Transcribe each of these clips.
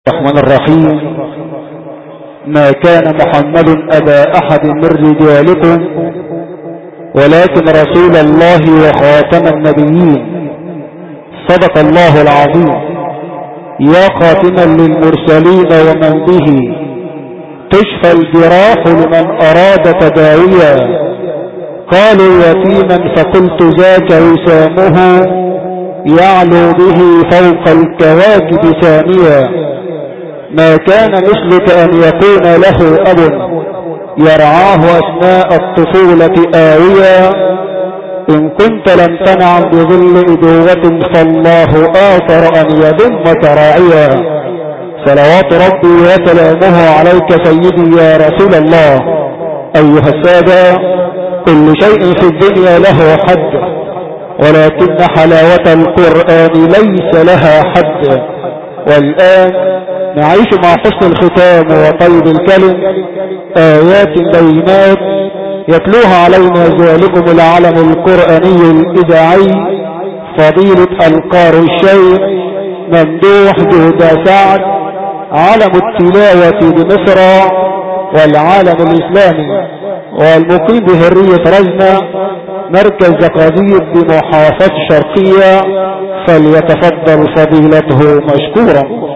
الرحمن الرحيم. ما كان محمد أبا أحد من رجالكم ولكن رسول الله وخاتم النبيين. صدق الله العظيم. يا خاتما للمرسلين ومن به تشفى الجراح لمن أراد تداويا. قالوا يتيما فقلت ذاك وسامه يعلو به فوق الكواكب ثانيا. ما كان مثلك أن يكون له أب يرعاه أثناء الطفولة آويا. إن كنت لم تنعم بظل إبوة فالله آثر أن يضمك راعيا. صلوات ربي وسلامه عليك سيدي يا رسول الله. أيها السادة، كل شيء في الدنيا له حد، ولكن حلاوة القرآن ليس لها حد. والآن نعيش مع حسن الختام وطيب الكلم آيات بينات يتلوها علينا ذلكم العلم القرآني الإذاعي فضيلة القارئ الشيخ ممدوح جهد سعد، علم التلاوة بمصر والعالم الإسلامي، والمقيم بهرية رزنة مركز زقازيق بمحافظة الشرقية. فليتفضل فضيلته مشكورا.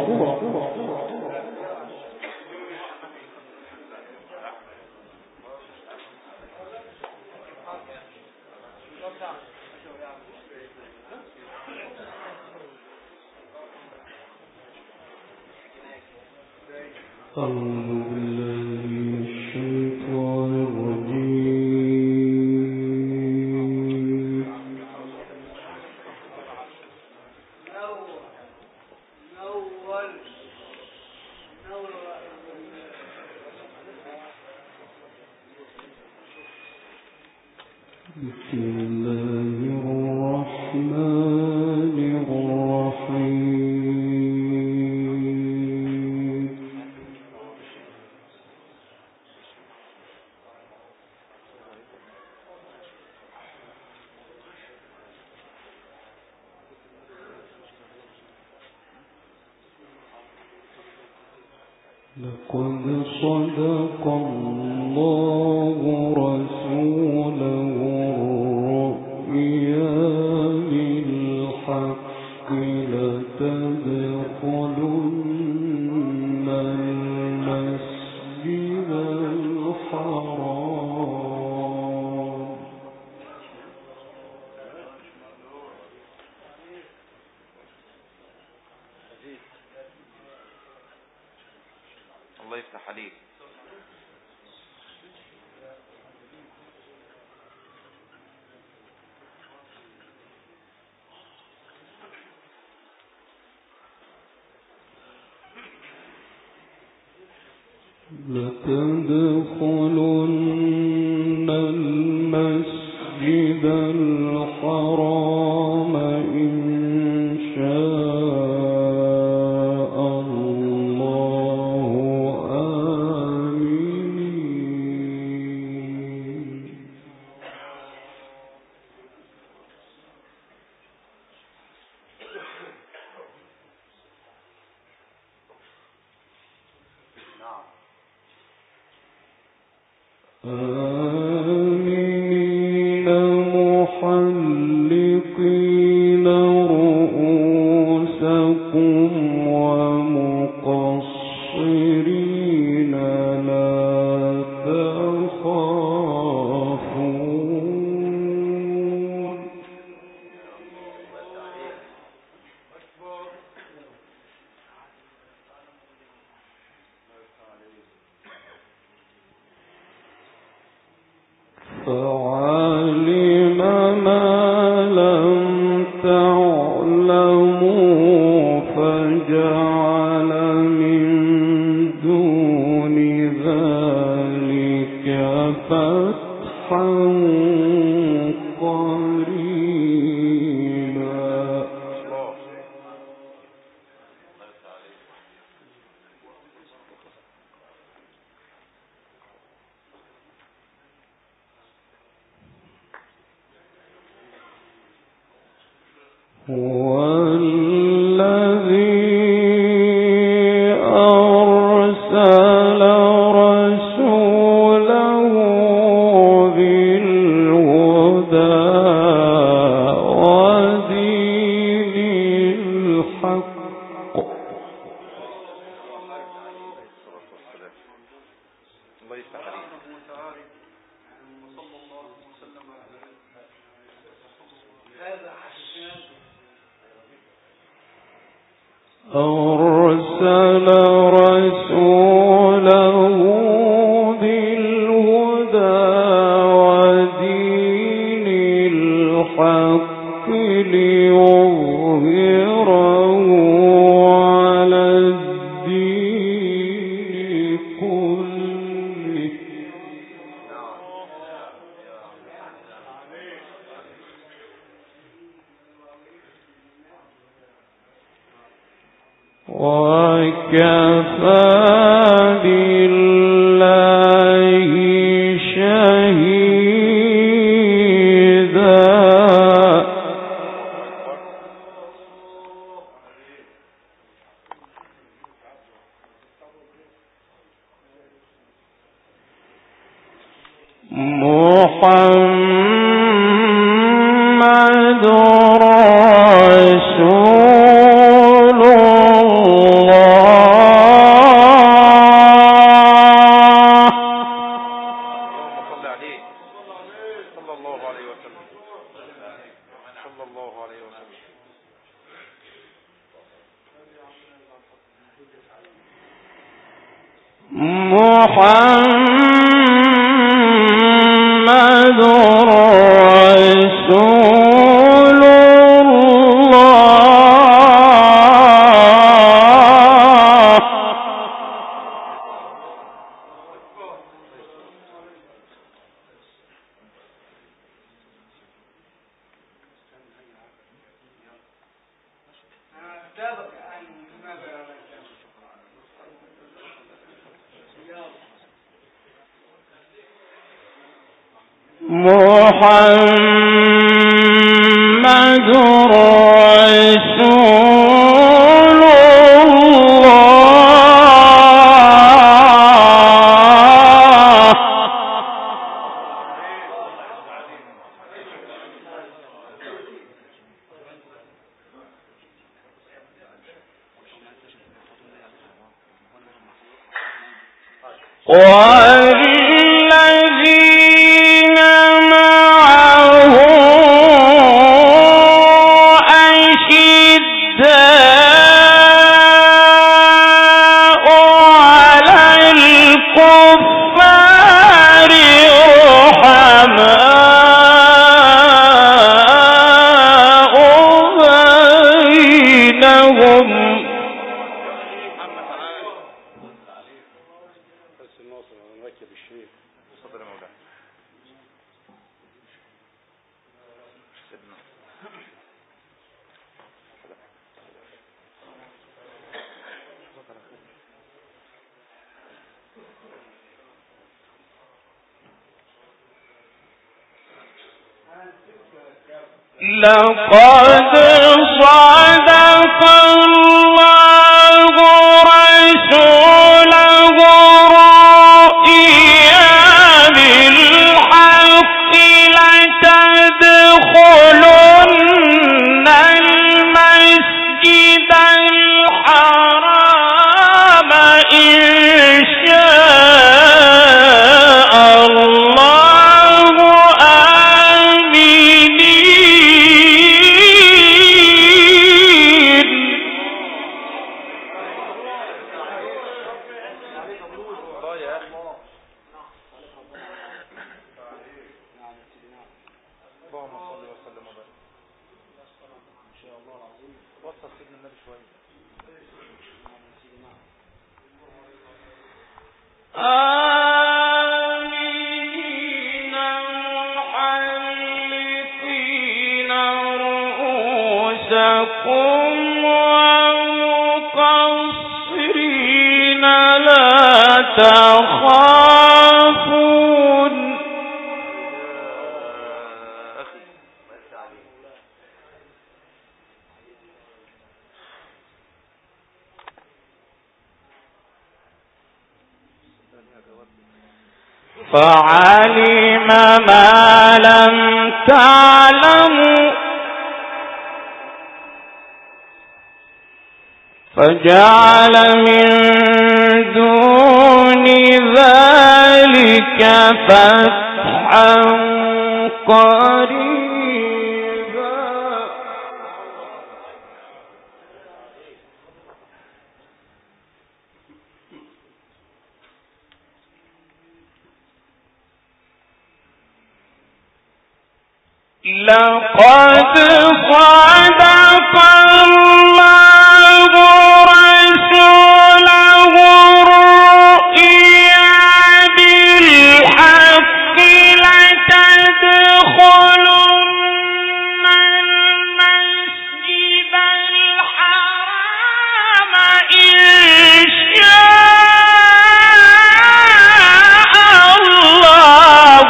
لقد صدق الله رسوله الرؤيا بالحق لتدخلن المسجد الحرام. الله يفتح عليك. لتدخلن المسجد الحرام إن شاء الله آمين. آمين محلقين رؤوسكم ومقصرين لا تخافون. فعلم ما لم تعلموا فجعل من دون ذلك فتحا قريبا. هو الذي أرسل رسوله بالهدى ودين الحق أرسل رسوله بالهدى ودين الحق ليظهره على الدين كله وكفى بالله شهيدا محمد رسول محمد رسول الله محمد رسول الله والذين معه أشداء على الكفار رحماء بينهم لقد صدق الله رسوله الرؤيا بالحق لتدخلن المسجد الحرام إن شاء الله آمنين آمنين محلقين رؤوسكم ومقصرين لا تخافون فعلم ما لم تعلموا فجعل من دون ذلك فتحا قريبا. لقد صدق الله رسوله الرؤيا بالحق لتدخلن المسجد الحرام إن شاء الله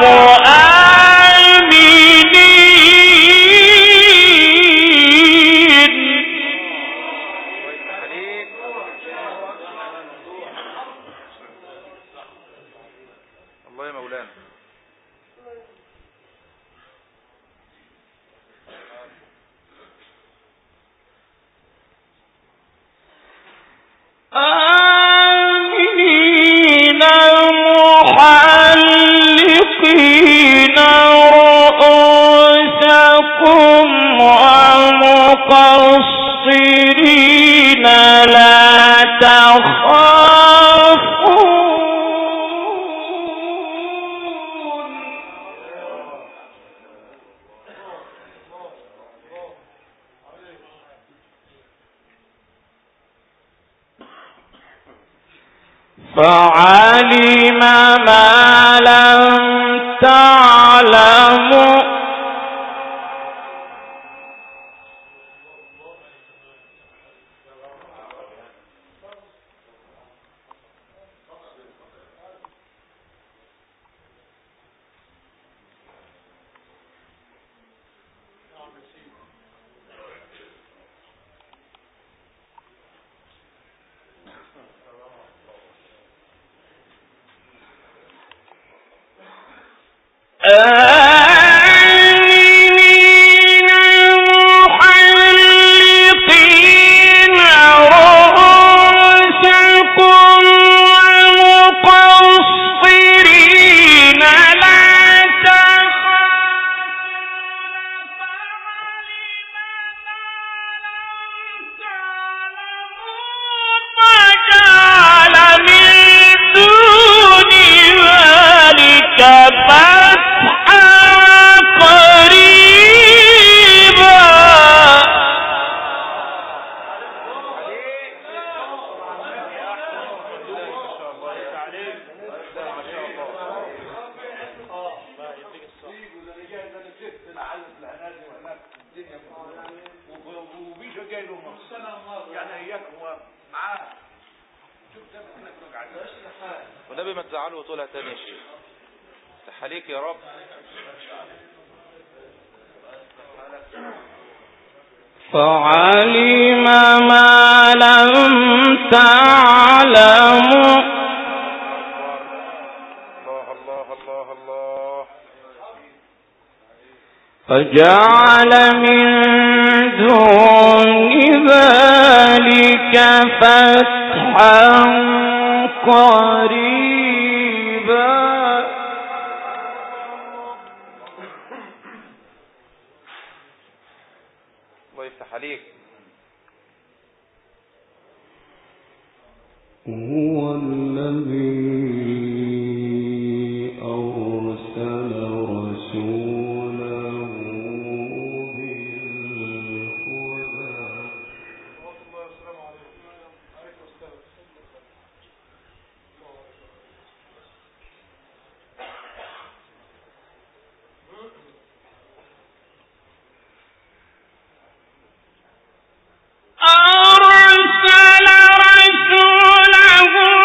آمنين محلقين رؤوسكم ومقصرين لا تخافون. فعلم ما لم تعلموا آمنين محلقين رؤوسكم ومقصرين لا فجعل من دون ذلك والنبي ما تزعله وتقولها تاني يا شيخ. عليك يا رب. فعلم ما لم تعلموا الله الله الله فجعل من دون ذلك فتحا قريبا. الله يفتح عليك. هو الذي أرسل رسوله أرسل رسوله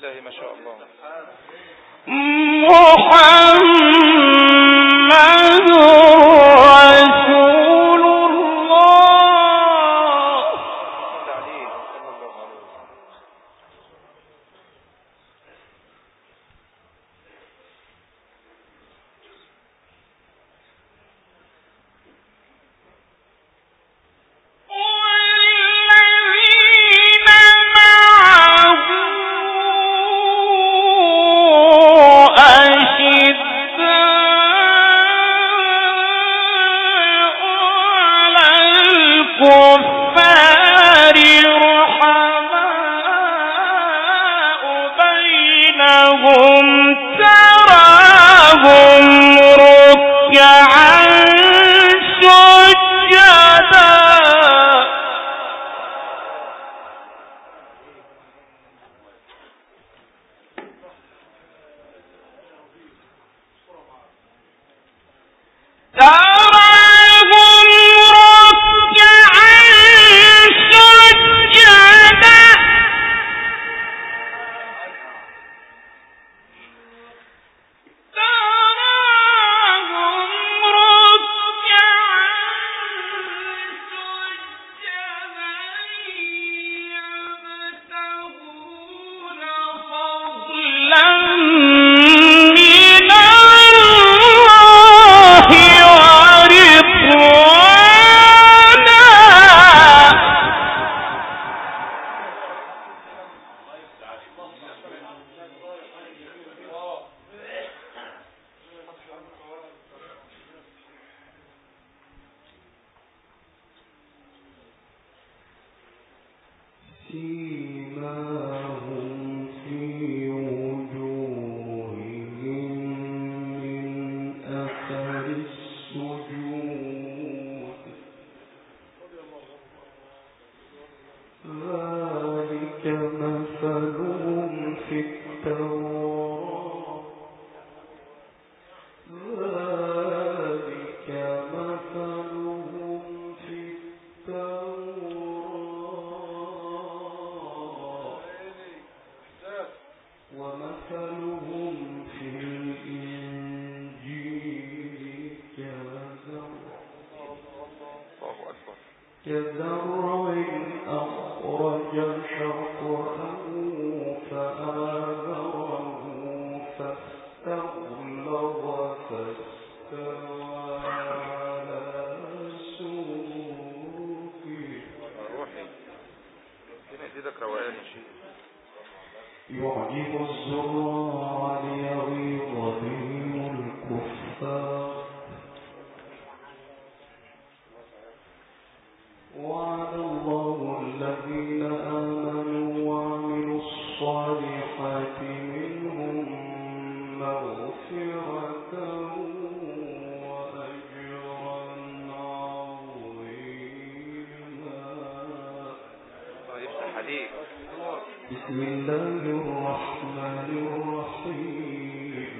الله ما شاء الله. محمد رسول الله. تعليم صلى الله عليه وسلم. يعجب الزراع ليغيظ بهم الكفار وعد الله الذين آمنوا وعملوا الصالحات منهم مغفرة وأجرا عظيما. يفتح عليك. بسم الله الرحمن الرحيم.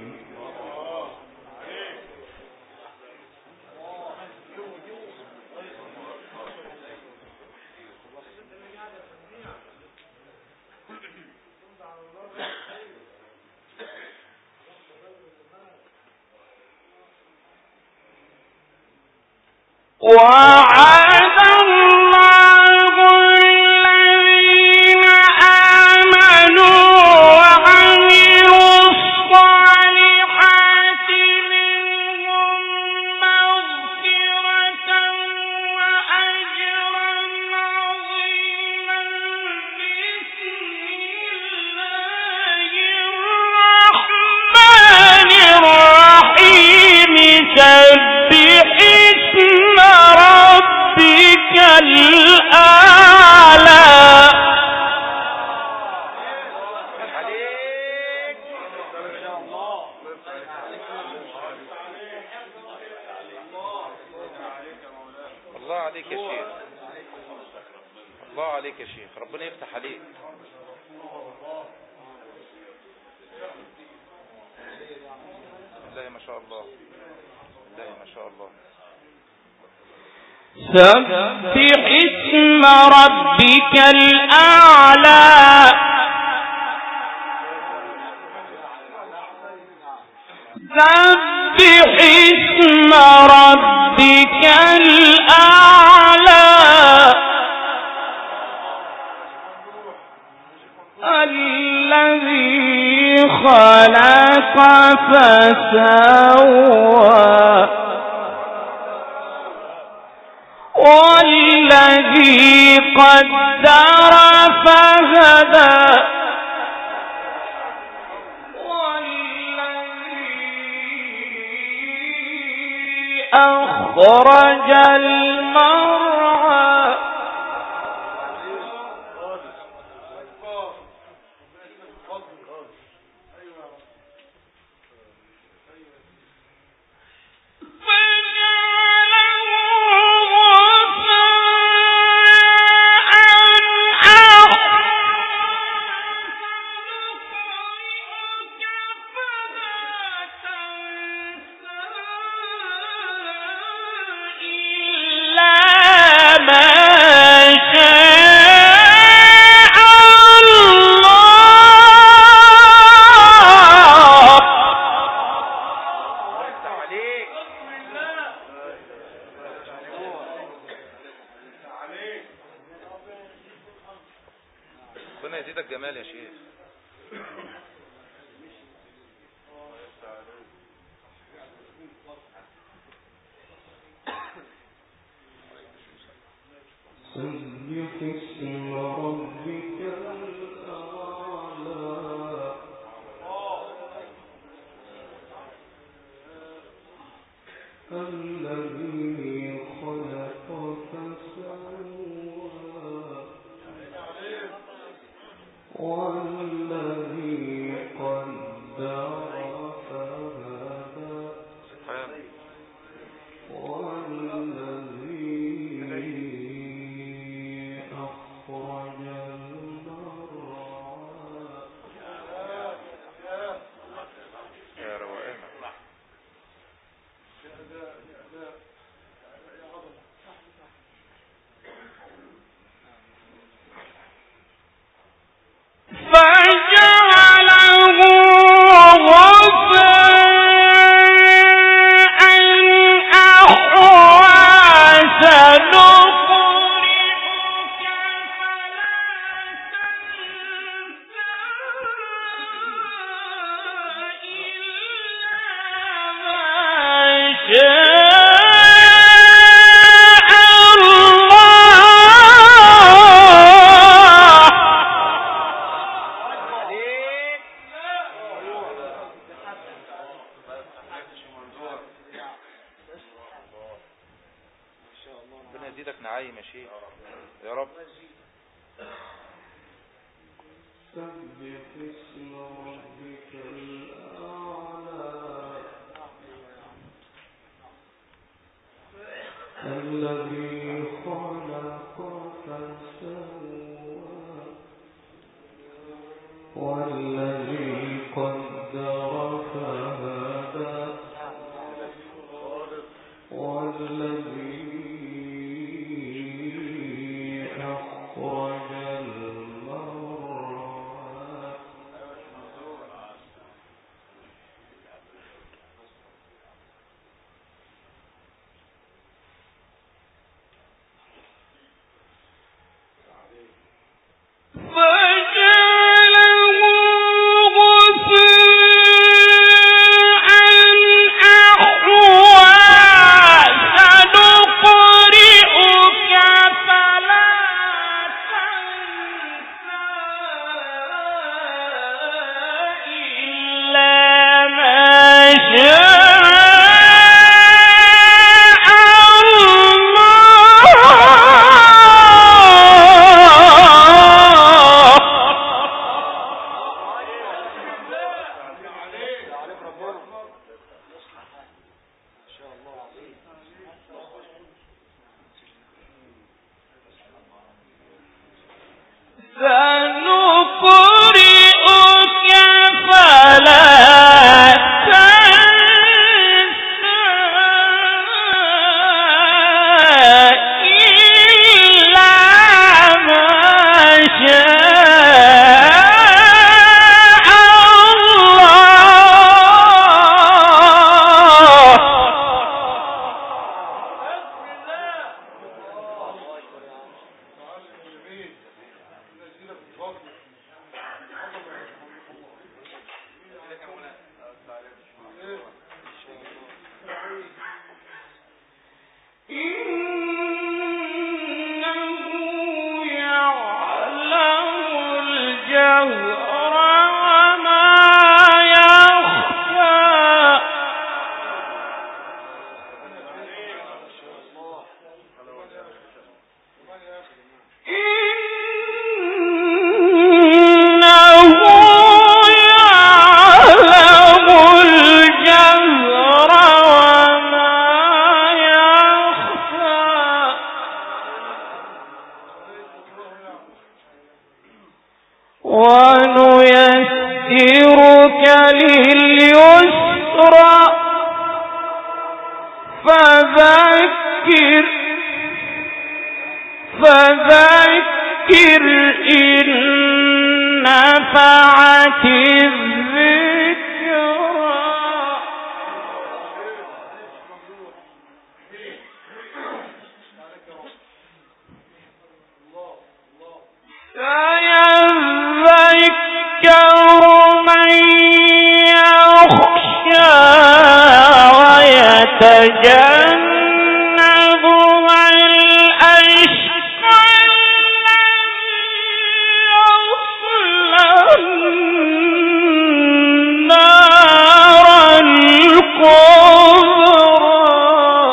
وعد الله الذين آمنوا وعملوا الصالحات منهم مغفرة وأجرا عظيما. عليك يا شيخ، ربنا يفتح عليك. الله ما شاء الله، الله ما شاء الله. سبح اسم ربك الأعلى. سبح اسم ربك الأعلى الذي خلق فسوى والذي قدر فهدى والذي أخرج المرعى ربنا يزيدك جمال يا شيخ. سبح اسم ربك الأعلى الذي خلق فسوى والذي قدر فهدى والذي أخرج المرعى يا روائنا فجعله غثاء أحوى سنقرئك ربنا يزيدك نعيم يا شيخ يا رب. سبح اسم ربك الأعلى الذي خلق فسوى والذي قدر فهدى والذي أخرج المرعى فجعله غثاء أحوى سنقرئك فلا تنسى إلا ما شاء سنقرئك فلا تنسى إلا ما شاء الله الجهر وما يخفى ونيسرك لليسرى فذكر إن نفعت الذكرى سيذكر من يخشى ويتجنبها الأشقى الذي يصلى النار الكبرى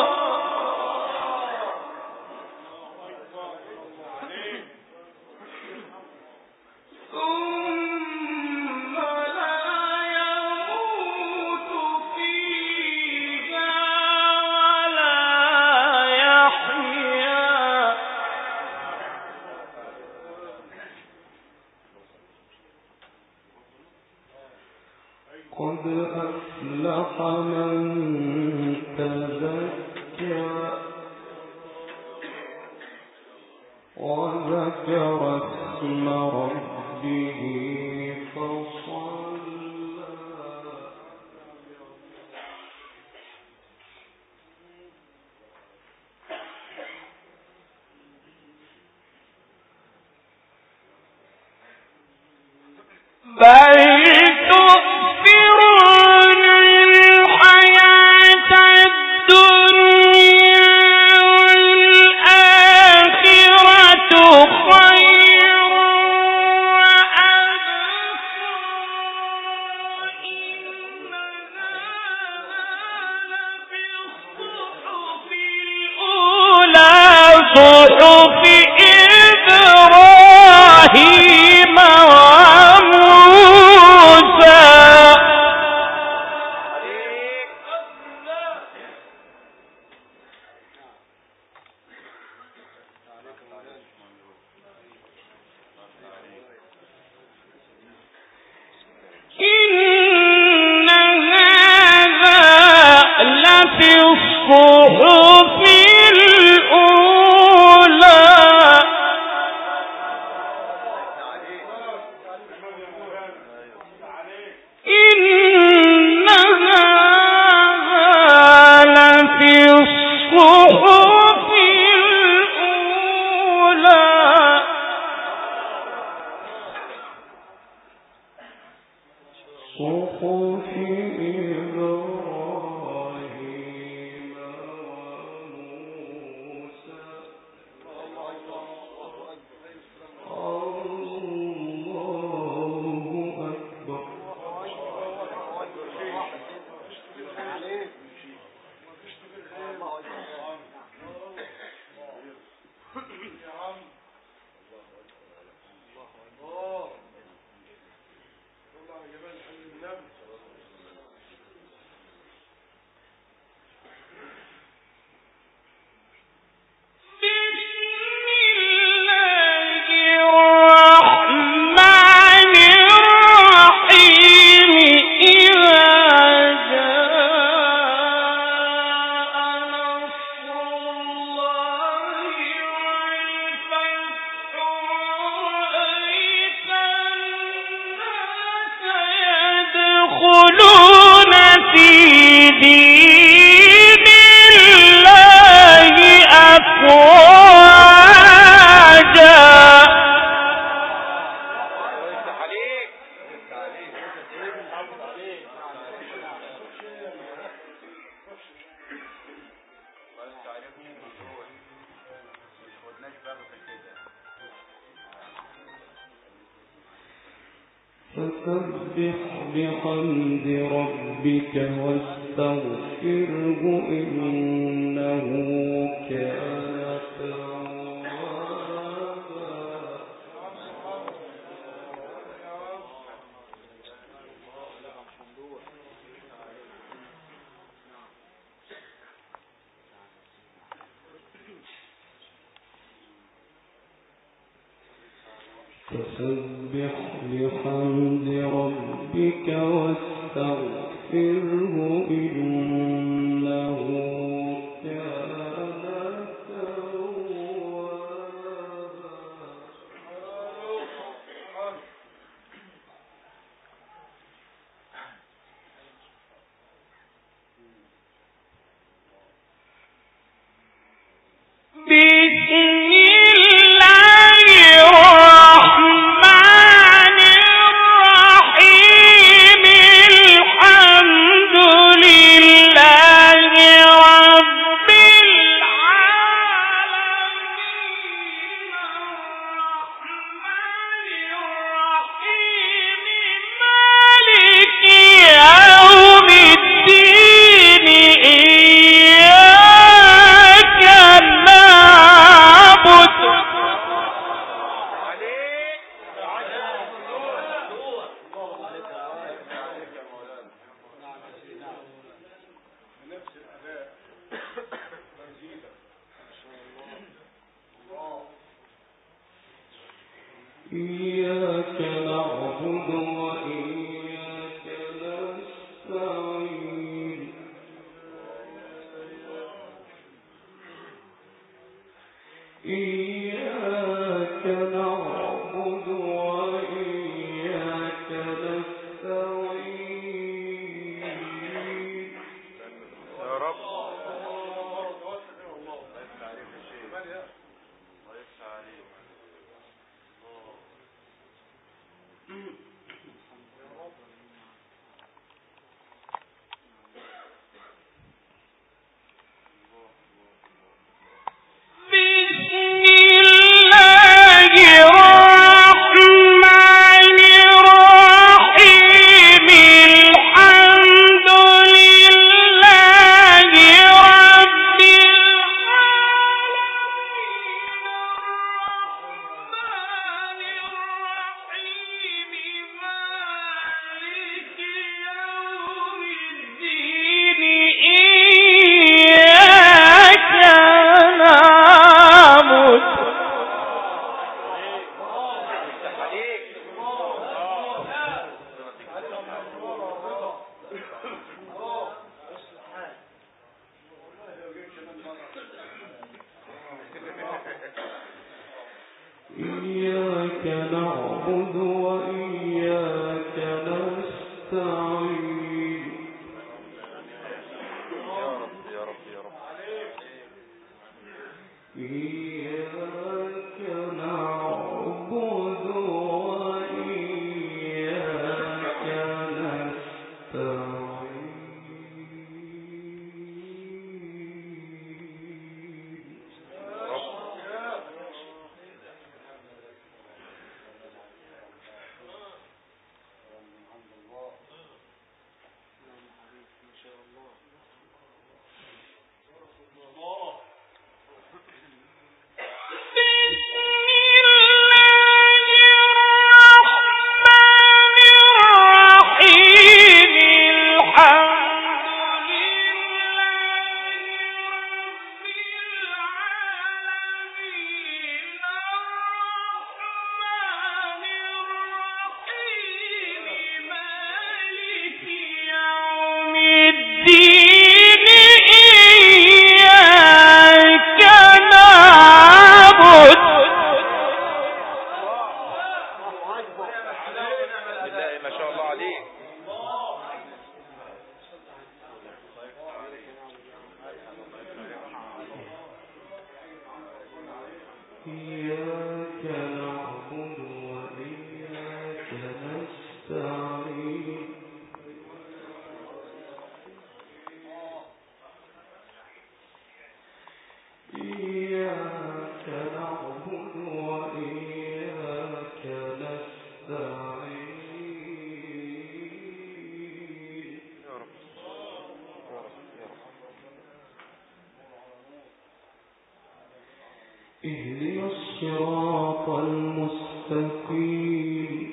ثم لا يموت فيها ولا يحيا قد أفلح من تزكى وذكر اسم ربه فصلى بل تؤثرون الحياة الدنيا والآخرة خير وأبقى إن هذا لفي الصحف الأولى صحف إبراهيم وموسى إن هذا لفي الصحف الأولى إن هذا لفي الصحف الأولى صحف إبراهيم وموسى الله أكبر فسبح بحمد ربك واستغفره إنه كان توابا. فسبح بحمد ربك واستغفره إنه كان توابا. إياك نعبد وإياك نستعين إياك نعبد وإياك نستعين يا رب. إياك نعبد وإياك نستعين يا رب يا رب يا رب. إياك نعبد وإياك نستعين الصراط المستقيم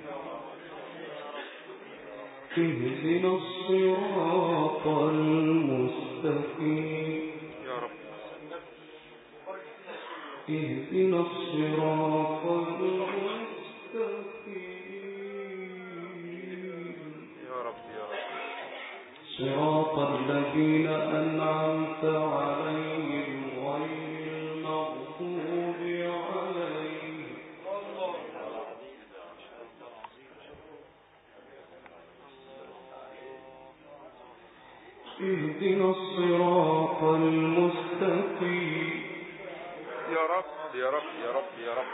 اهدنا الصراط المستقيم يا رب اهدنا الصراط المستقيم يا رب يا رب صراط الذين أنعمت عليهم غير المغضوب عليهم اهدنا الصراط المستقيم يا رب يا رب يا رب يا رب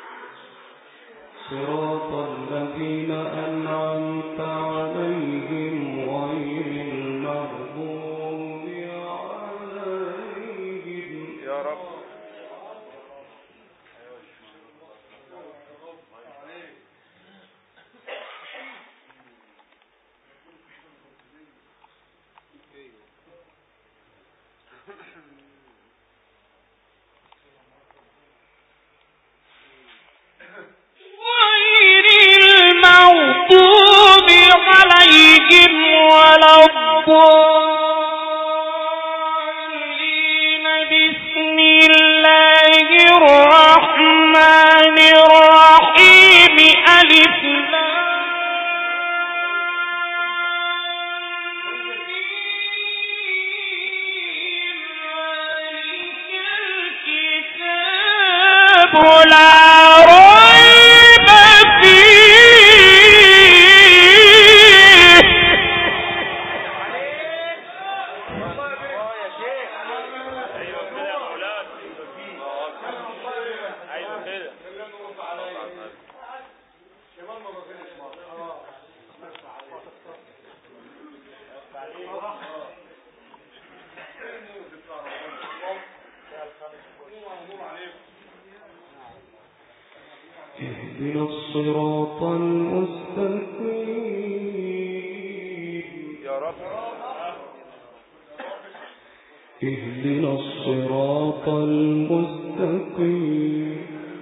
صراط الذين أنعمت عليهم غير المغضوب عليهم يا رب غير المغضوب عليهم ولا الضالين بسم الله الرحمن الرحيم ألف لا ريب فيه اهدنا الصراط المستقيم يا رب اهدنا الصراط المستقيم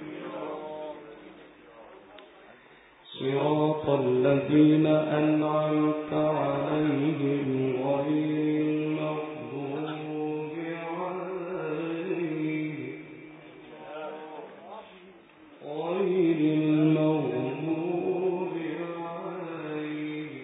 صراط الذين أنعمت عليهم غير المغضوب عليهم غير المغضوب عليهم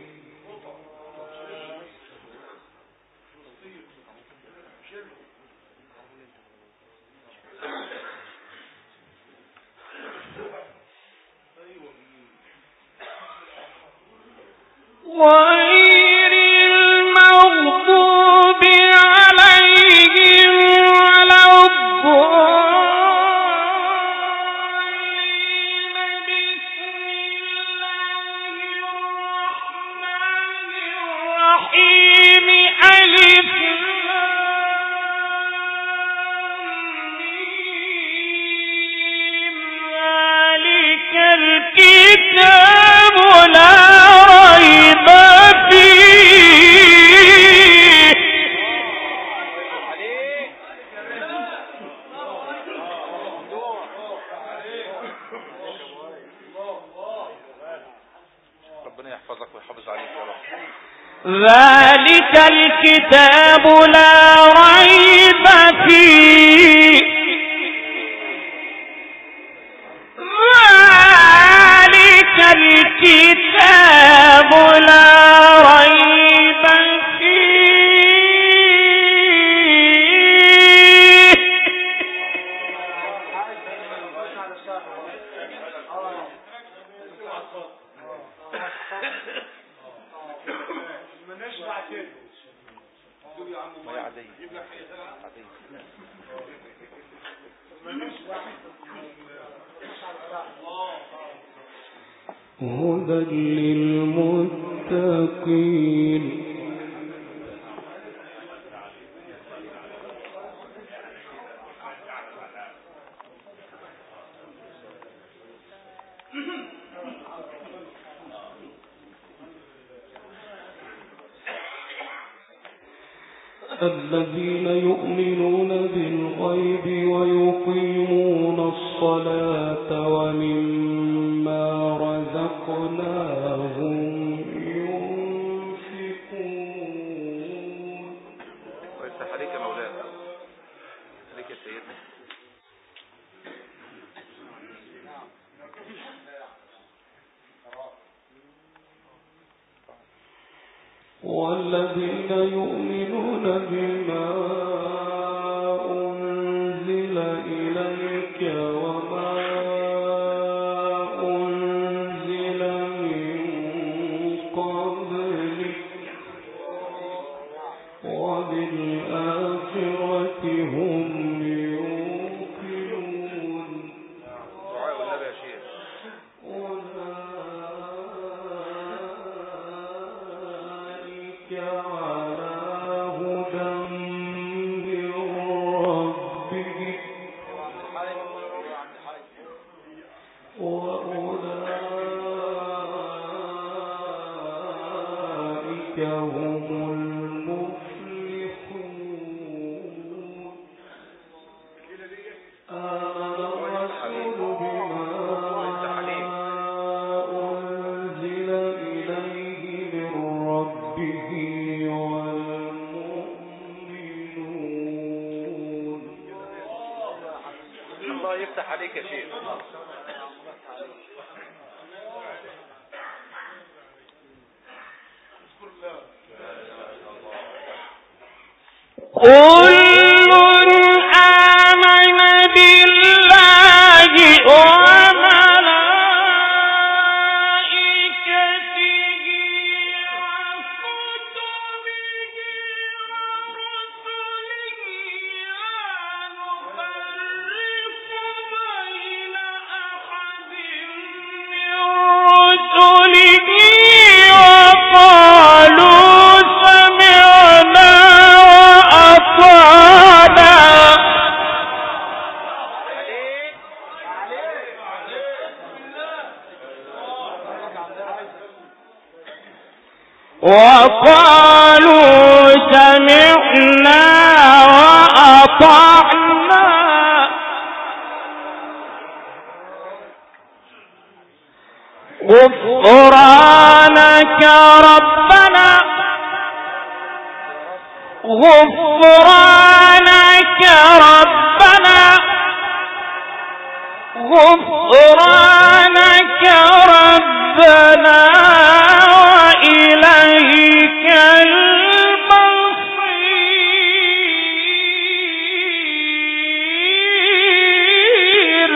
غير المغضوب عليهم ولا الضالين بسم الله الرحمن الرحيم ألف ذلك الكتاب لا ريب فيه ربنا يحفظك ويحافظ عليك يا رب ذلك الكتاب لا ريب فيه ذلك الكتاب لا ريب فيه ما هي عادية عادية هدى للمتقين الذين يؤمنون بالغيب ويقيمون الصلاة الصلاة ومما رزقناهم ينفقون. ويفتح عليك يا مولانا، عليك يا سيدنا. والذين يؤمنون بما أنزل إليك وما أنزل من قبلك وبالآخرة هم يوقنون. دعاء والنبي يا شيخ. يفتح عليك يا شيخ. كل آمن بالله وملائكته وكتبه ورسله لا نفرق بين أحد من رسله وقالوا سمعنا وأطعنا. وقالوا سمعنا وأطعنا غفرانك ربنا غفرانك ربنا غفرانك ربنا وإليك المصير.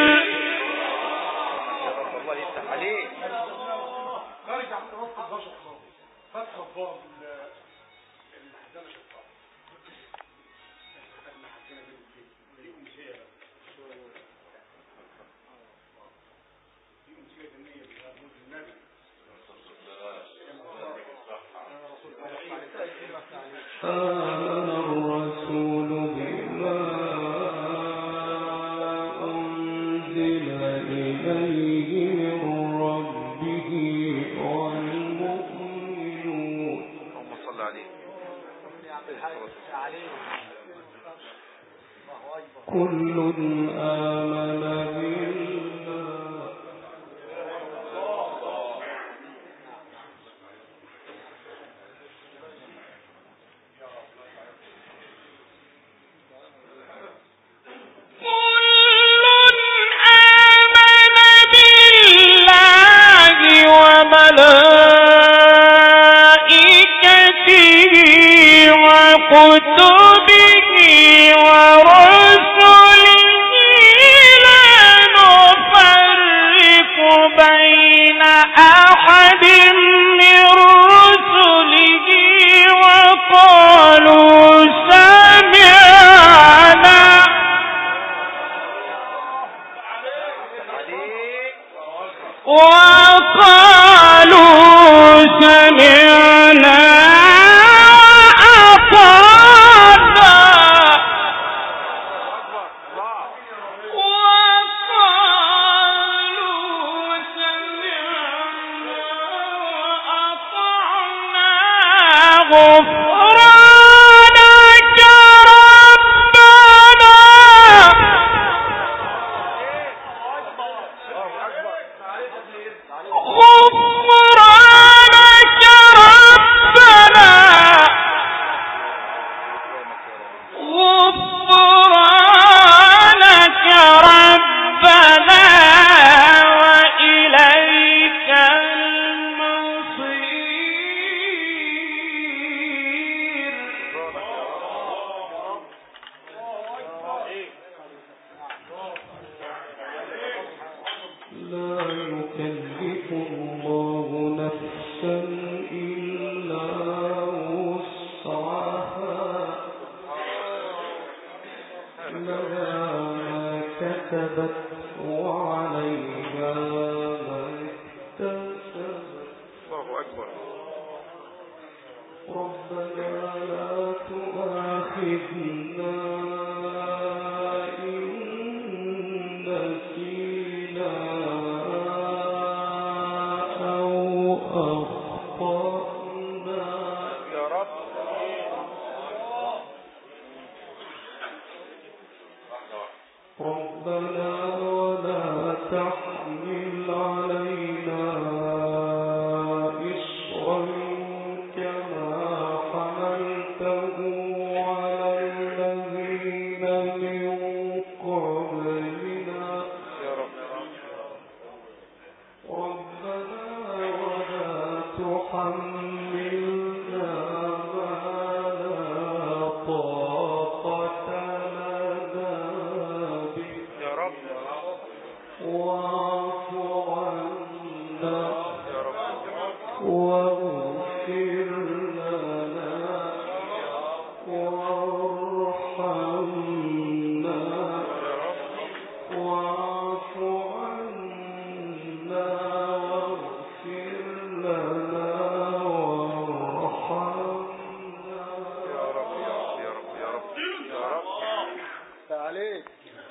الله يفتح عليك. آمن الرسول بما أنزل إليه من ربه والمؤمنون. اللهم صل عليه. كل آمن بالله وكتبه ورسله لا نفرق بين أحد من رسله وقالوا سمعنا غفرانك ربنا اكتسبت وعليها ما اكتسبت. الله أكبر. ربنا لا تؤاخذنا إن نسينا أو أخطأنا يا رب. ربنا ولا تحمل علينا إصرا كما حملته على الذين من قبلنا. ربنا ولا تحملنا ما لا طاقة لنا به واعف عنا واغفر لنا وارحمنا واعف عنا واغفر لنا وارحمنا. يا رب يا رب يا رب يا رب يا رب. عليك.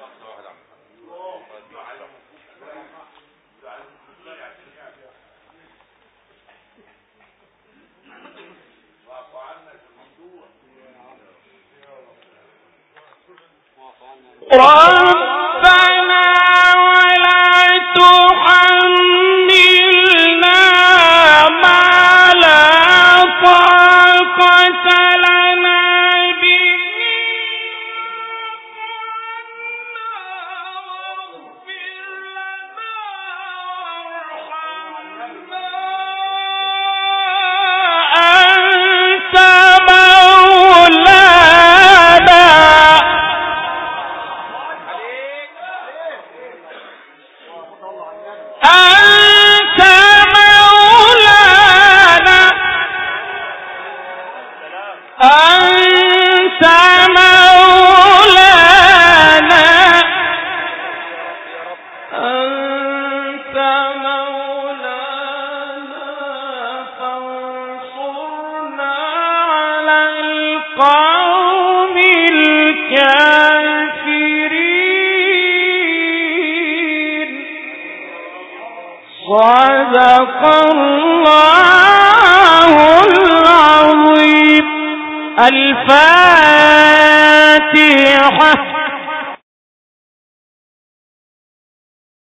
ربنا ولا تحملنا ما لا طاقة لنا به أنت مولانا أنت مولانا أنت مولانا أنت مولانا فانصرنا على القوم الكافرين. صدق الله العظيم. الفاتحة.